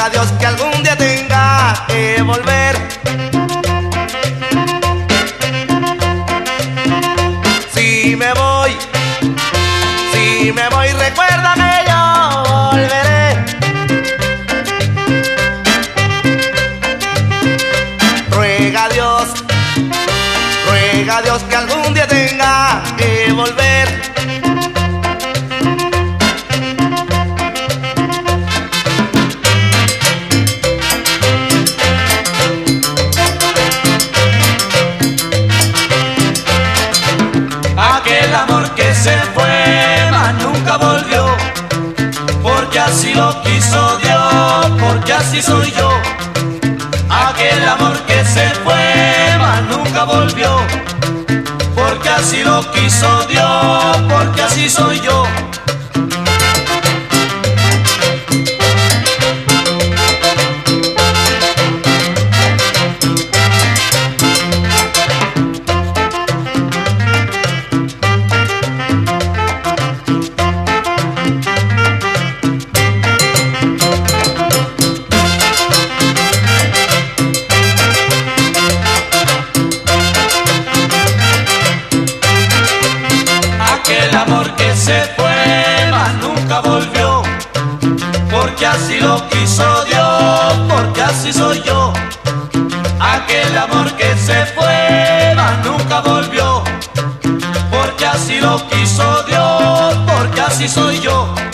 ruega a Dios que algún día tenga que volver. Si me voy, recuerda que yo volveré. Ruega a Dios que algún día tenga que volver. Aquel amor que se fue, mas nunca volvió, porque así lo quiso Dios, porque así soy yo. Aquel amor que se fue, mas nunca volvió, porque así lo quiso Dios, porque así soy yo. Aquel amor que se fue, mas nunca volvió, porque así lo quiso Dios, porque así soy yo. Aquel amor que se fue, mas nunca volvió, porque así lo quiso Dios, porque así soy yo.